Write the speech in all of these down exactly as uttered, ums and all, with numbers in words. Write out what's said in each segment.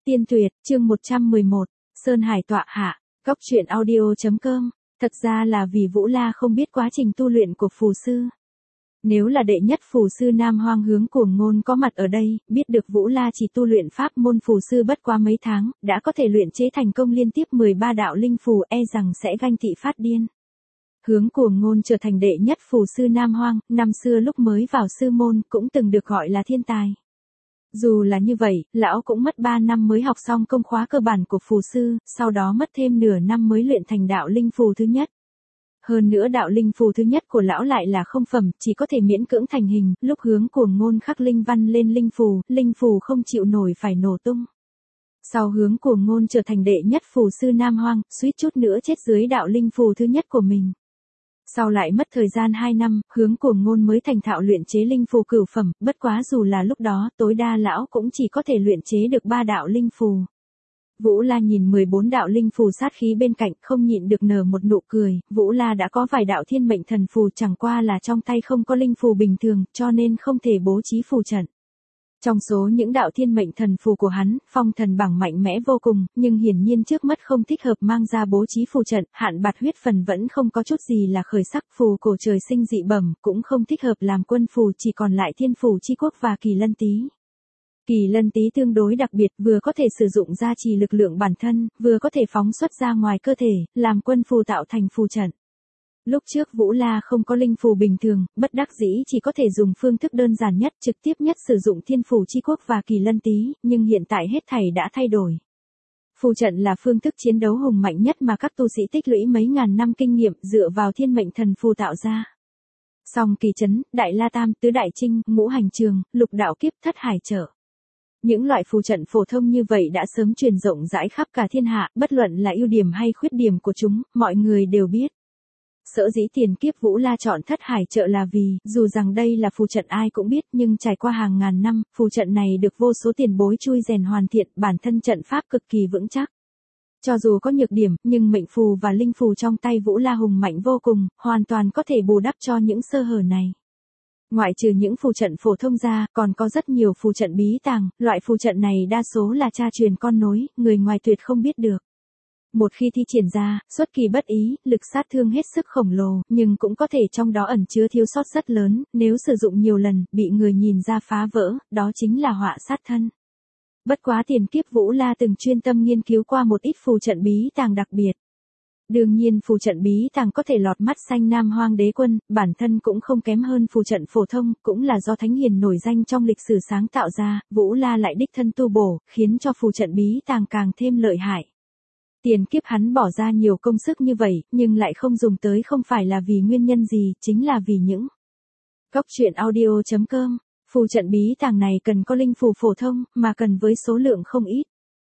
Tiên Tuyệt, chương một trăm mười một, Sơn Hải tọa hạ, góc truyện audio chấm com. Thật ra là vì Vũ La không biết quá trình tu luyện của phù sư. Nếu là đệ nhất phù sư Nam Hoang Hướng Cuồng Ngôn có mặt ở đây, biết được Vũ La chỉ tu luyện pháp môn phù sư bất quá mấy tháng, đã có thể luyện chế thành công liên tiếp mười ba đạo linh phù, e rằng sẽ ganh tị phát điên. Hướng Cuồng Ngôn trở thành đệ nhất phù sư Nam Hoang, năm xưa lúc mới vào sư môn cũng từng được gọi là thiên tài. Dù là như vậy, lão cũng mất ba năm mới học xong công khóa cơ bản của phù sư, sau đó mất thêm nửa năm mới luyện thành đạo linh phù thứ nhất. Hơn nữa đạo linh phù thứ nhất của lão lại là không phẩm, chỉ có thể miễn cưỡng thành hình, lúc Hướng Cuồng Ngôn khắc linh văn lên linh phù, linh phù không chịu nổi phải nổ tung. Sau Hướng Cuồng Ngôn trở thành đệ nhất phù sư Nam Hoang, suýt chút nữa chết dưới đạo linh phù thứ nhất của mình. Sau lại mất thời gian hai năm, Hướng Cuồng Ngôn mới thành thạo luyện chế linh phù cửu phẩm, bất quá dù là lúc đó, tối đa lão cũng chỉ có thể luyện chế được ba đạo linh phù. Vũ La nhìn mười bốn đạo linh phù sát khí bên cạnh, không nhịn được nở một nụ cười, Vũ La đã có vài đạo thiên mệnh thần phù, chẳng qua là trong tay không có linh phù bình thường, cho nên không thể bố trí phù trận. Trong số những đạo thiên mệnh thần phù của hắn, phong thần bảng mạnh mẽ vô cùng, nhưng hiển nhiên trước mắt không thích hợp mang ra bố trí phù trận, hạn bạt huyết phần vẫn không có chút gì là khởi sắc, phù cổ trời sinh dị bẩm, cũng không thích hợp làm quân phù, chỉ còn lại thiên phù chi quốc và kỳ lân tý. Kỳ lân tý tương đối đặc biệt, vừa có thể sử dụng gia trì lực lượng bản thân, vừa có thể phóng xuất ra ngoài cơ thể, làm quân phù tạo thành phù trận. Lúc trước Vũ La không có linh phù bình thường, bất đắc dĩ chỉ có thể dùng phương thức đơn giản nhất, trực tiếp nhất sử dụng thiên phù chi quốc và kỳ lân tý, nhưng hiện tại hết thảy đã thay đổi. Phù trận là phương thức chiến đấu hùng mạnh nhất mà các tu sĩ tích lũy mấy ngàn năm kinh nghiệm dựa vào thiên mệnh thần phù tạo ra. Song kỳ trấn, đại la tam, tứ đại trinh, ngũ hành trường, lục đạo kiếp, thất hải trở. Những loại phù trận phổ thông như vậy đã sớm truyền rộng rãi khắp cả thiên hạ, bất luận là ưu điểm hay khuyết điểm của chúng, mọi người đều biết. Sở dĩ tiền kiếp Vũ La chọn thất hải trợ là vì, dù rằng đây là phù trận ai cũng biết, nhưng trải qua hàng ngàn năm, phù trận này được vô số tiền bối chui rèn hoàn thiện, bản thân trận pháp cực kỳ vững chắc. Cho dù có nhược điểm, nhưng mệnh phù và linh phù trong tay Vũ La hùng mạnh vô cùng, hoàn toàn có thể bù đắp cho những sơ hở này. Ngoại trừ những phù trận phổ thông ra, còn có rất nhiều phù trận bí tàng, loại phù trận này đa số là cha truyền con nối, người ngoài tuyệt không biết được. Một khi thi triển ra, xuất kỳ bất ý, lực sát thương hết sức khổng lồ, nhưng cũng có thể trong đó ẩn chứa thiếu sót rất lớn, nếu sử dụng nhiều lần, bị người nhìn ra phá vỡ, đó chính là họa sát thân. Bất quá tiền kiếp Vũ La từng chuyên tâm nghiên cứu qua một ít phù trận bí tàng đặc biệt. Đương nhiên phù trận bí tàng có thể lọt mắt xanh Nam Hoang Đế Quân, bản thân cũng không kém hơn phù trận phổ thông, cũng là do thánh hiền nổi danh trong lịch sử sáng tạo ra, Vũ La lại đích thân tu bổ, khiến cho phù trận bí tàng càng thêm lợi hại. Tiền kiếp hắn bỏ ra nhiều công sức như vậy, nhưng lại không dùng tới không phải là vì nguyên nhân gì, chính là vì những góc truyện audio chấm com. Phù trận bí tàng này cần có linh phù phổ thông, mà cần với số lượng không ít.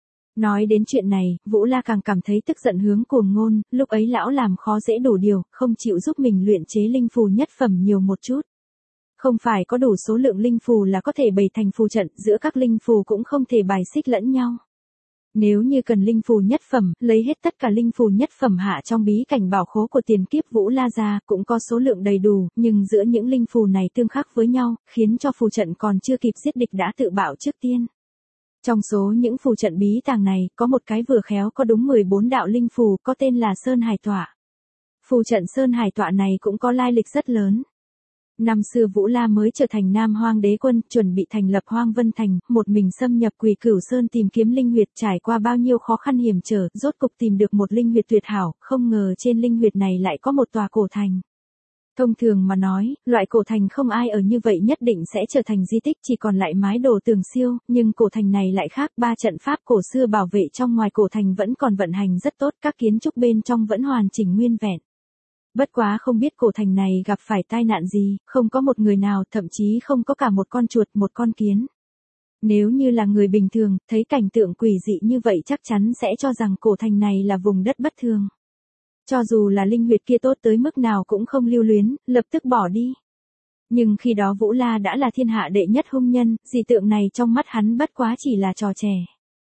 Nói đến chuyện này, Vũ La càng cảm thấy tức giận Hướng Cuồng Ngôn, lúc ấy lão làm khó dễ đủ điều, không chịu giúp mình luyện chế linh phù nhất phẩm nhiều một chút. Không phải có đủ số lượng linh phù là có thể bày thành phù trận, giữa các linh phù cũng không thể bài xích lẫn nhau. Nếu như cần linh phù nhất phẩm, lấy hết tất cả linh phù nhất phẩm hạ trong bí cảnh bảo khố của tiền kiếp Vũ La ra, cũng có số lượng đầy đủ, nhưng giữa những linh phù này tương khắc với nhau, khiến cho phù trận còn chưa kịp giết địch đã tự bạo trước tiên. Trong số những phù trận bí tàng này, có một cái vừa khéo có đúng mười bốn đạo linh phù, có tên là Sơn Hải tọa. Phù trận Sơn Hải tọa này cũng có lai lịch rất lớn. Năm xưa Vũ La mới trở thành Nam Hoang Đế Quân, chuẩn bị thành lập Hoang Vân Thành, một mình xâm nhập Quỷ Cửu Sơn tìm kiếm linh huyệt, trải qua bao nhiêu khó khăn hiểm trở, rốt cục tìm được một linh huyệt tuyệt hảo, không ngờ trên linh huyệt này lại có một tòa cổ thành. Thông thường mà nói, loại cổ thành không ai ở như vậy nhất định sẽ trở thành di tích, chỉ còn lại mái đồ tường siêu, nhưng cổ thành này lại khác, ba trận pháp cổ xưa bảo vệ trong ngoài cổ thành vẫn còn vận hành rất tốt, các kiến trúc bên trong vẫn hoàn chỉnh nguyên vẹn. Bất quá không biết cổ thành này gặp phải tai nạn gì, không có một người nào, thậm chí không có cả một con chuột, một con kiến. Nếu như là người bình thường, thấy cảnh tượng quỷ dị như vậy chắc chắn sẽ cho rằng cổ thành này là vùng đất bất thường. Cho dù là linh huyệt kia tốt tới mức nào cũng không lưu luyến, lập tức bỏ đi. Nhưng khi đó Vũ La đã là thiên hạ đệ nhất hung nhân, dị tượng này trong mắt hắn bất quá chỉ là trò trẻ.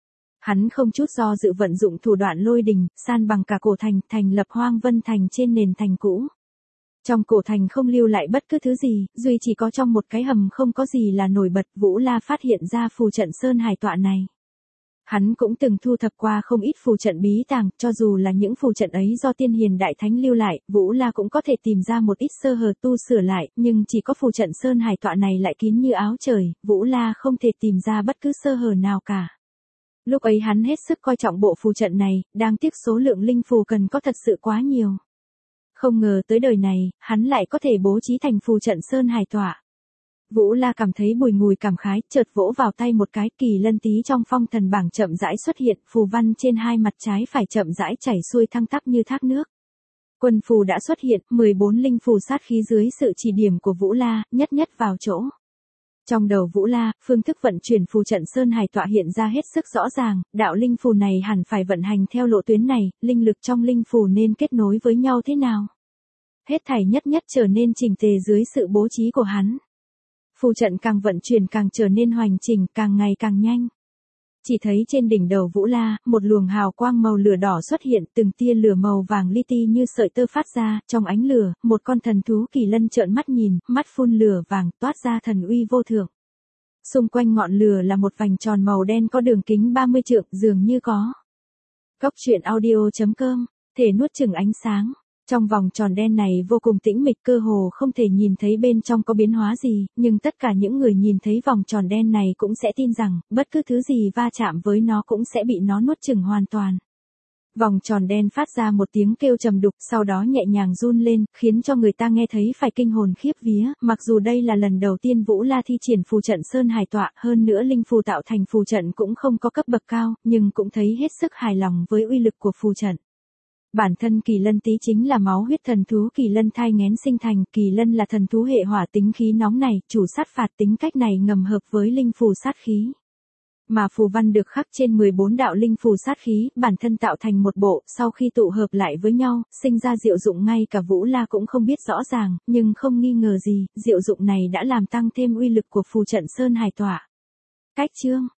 Hắn không chút do dự vận dụng thủ đoạn lôi đình, san bằng cả cổ thành, thành lập Hoang Vân Thành trên nền thành cũ. Trong cổ thành không lưu lại bất cứ thứ gì, duy chỉ có trong một cái hầm không có gì là nổi bật, Vũ La phát hiện ra phù trận Sơn Hải tọa này. Hắn cũng từng thu thập qua không ít phù trận bí tàng, cho dù là những phù trận ấy do tiên hiền đại thánh lưu lại, Vũ La cũng có thể tìm ra một ít sơ hở tu sửa lại, nhưng chỉ có phù trận Sơn Hải tọa này lại kín như áo trời, Vũ La không thể tìm ra bất cứ sơ hở nào cả. Lúc ấy hắn hết sức coi trọng bộ phù trận này, đáng tiếc số lượng linh phù cần có thật sự quá nhiều. Không ngờ tới đời này, hắn lại có thể bố trí thành phù trận Sơn Hải tọa. Vũ La cảm thấy bùi ngùi cảm khái, chợt vỗ vào tay một cái, kỳ lân tí trong phong thần bảng chậm rãi xuất hiện, phù văn trên hai mặt trái phải chậm rãi chảy xuôi thăng tắp như thác nước. Quân phù đã xuất hiện, mười bốn linh phù sát khí dưới sự chỉ điểm của Vũ La, nhất nhất vào chỗ. Trong đầu Vũ La, phương thức vận chuyển phù trận Sơn Hải tọa hiện ra hết sức rõ ràng, đạo linh phù này hẳn phải vận hành theo lộ tuyến này, linh lực trong linh phù nên kết nối với nhau thế nào. Hết thảy nhất nhất trở nên chỉnh tề dưới sự bố trí của hắn. Phù trận càng vận chuyển càng trở nên hoành chỉnh, càng ngày càng nhanh. Chỉ thấy trên đỉnh đầu Vũ La, một luồng hào quang màu lửa đỏ xuất hiện, từng tia lửa màu vàng li ti như sợi tơ phát ra, trong ánh lửa, một con thần thú kỳ lân trợn mắt nhìn, mắt phun lửa vàng, toát ra thần uy vô thượng. Xung quanh ngọn lửa là một vành tròn màu đen có đường kính ba mươi trượng, dường như có. Cốc truyện audio chấm com, thể nuốt chửng ánh sáng. Trong vòng tròn đen này vô cùng tĩnh mịch, cơ hồ không thể nhìn thấy bên trong có biến hóa gì, nhưng tất cả những người nhìn thấy vòng tròn đen này cũng sẽ tin rằng, bất cứ thứ gì va chạm với nó cũng sẽ bị nó nuốt chửng hoàn toàn. Vòng tròn đen phát ra một tiếng kêu trầm đục, sau đó nhẹ nhàng run lên, khiến cho người ta nghe thấy phải kinh hồn khiếp vía, mặc dù đây là lần đầu tiên Vũ La thi triển phù trận Sơn Hải tọa, hơn nữa linh phù tạo thành phù trận cũng không có cấp bậc cao, nhưng cũng thấy hết sức hài lòng với uy lực của phù trận. Bản thân kỳ lân tí chính là máu huyết thần thú kỳ lân thai nghén sinh thành, kỳ lân là thần thú hệ hỏa tính khí nóng này, chủ sát phạt tính cách này ngầm hợp với linh phù sát khí. Mà phù văn được khắc trên mười bốn đạo linh phù sát khí, bản thân tạo thành một bộ, sau khi tụ hợp lại với nhau, sinh ra diệu dụng ngay cả Vũ La cũng không biết rõ ràng, nhưng không nghi ngờ gì, diệu dụng này đã làm tăng thêm uy lực của phù trận Sơn Hải tọa. Cách chương